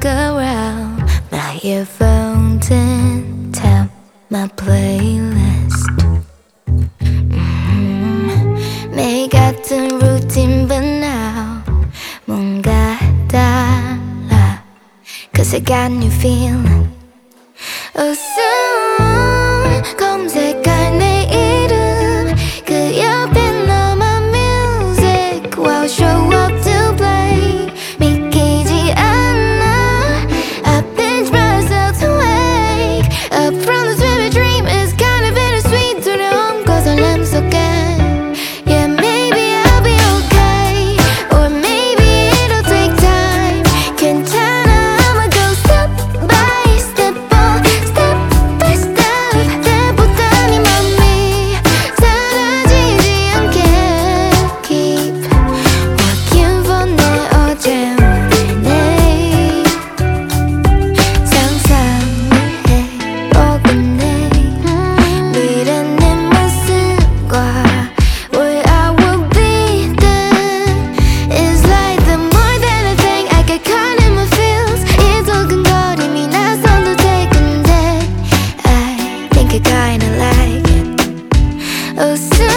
walk around, my earphones in, tap my playlist. 매일 같은 routine but now 뭔가 달라, 'cause I got new feeling. Oh, soon 검색할 내 이름, 그 옆에 너만 music while show up to play. 믿기지 않아, I've been myself to wake up from this vivid dream. It's kind of bittersweet, 두려움과 설렘 속에. Yeah, maybe I'll be okay, or maybe it'll take time. 괜찮아, I'ma go step by step, step by step. 그때보다 네 맘이 사라지지 않게 keep walking for 내 어제 우리 내일. 상상을 해보곤 해, 미래 내 모습과 where I will be then. It's like the more that I think, I get caught in my feels. 이 두근거림이 나 손도 되근데 I think I kinda like it. Oh, soon